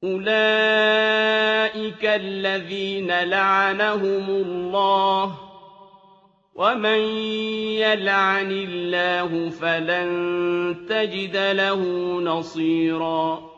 أُولَٰئِكَ الَّذِينَ لَعَنَهُمُ اللَّهُ ۖ وَمَن يَلْعَنِ اللَّهُ فَلَن تَجِدَ لَهُ نَصِيرًا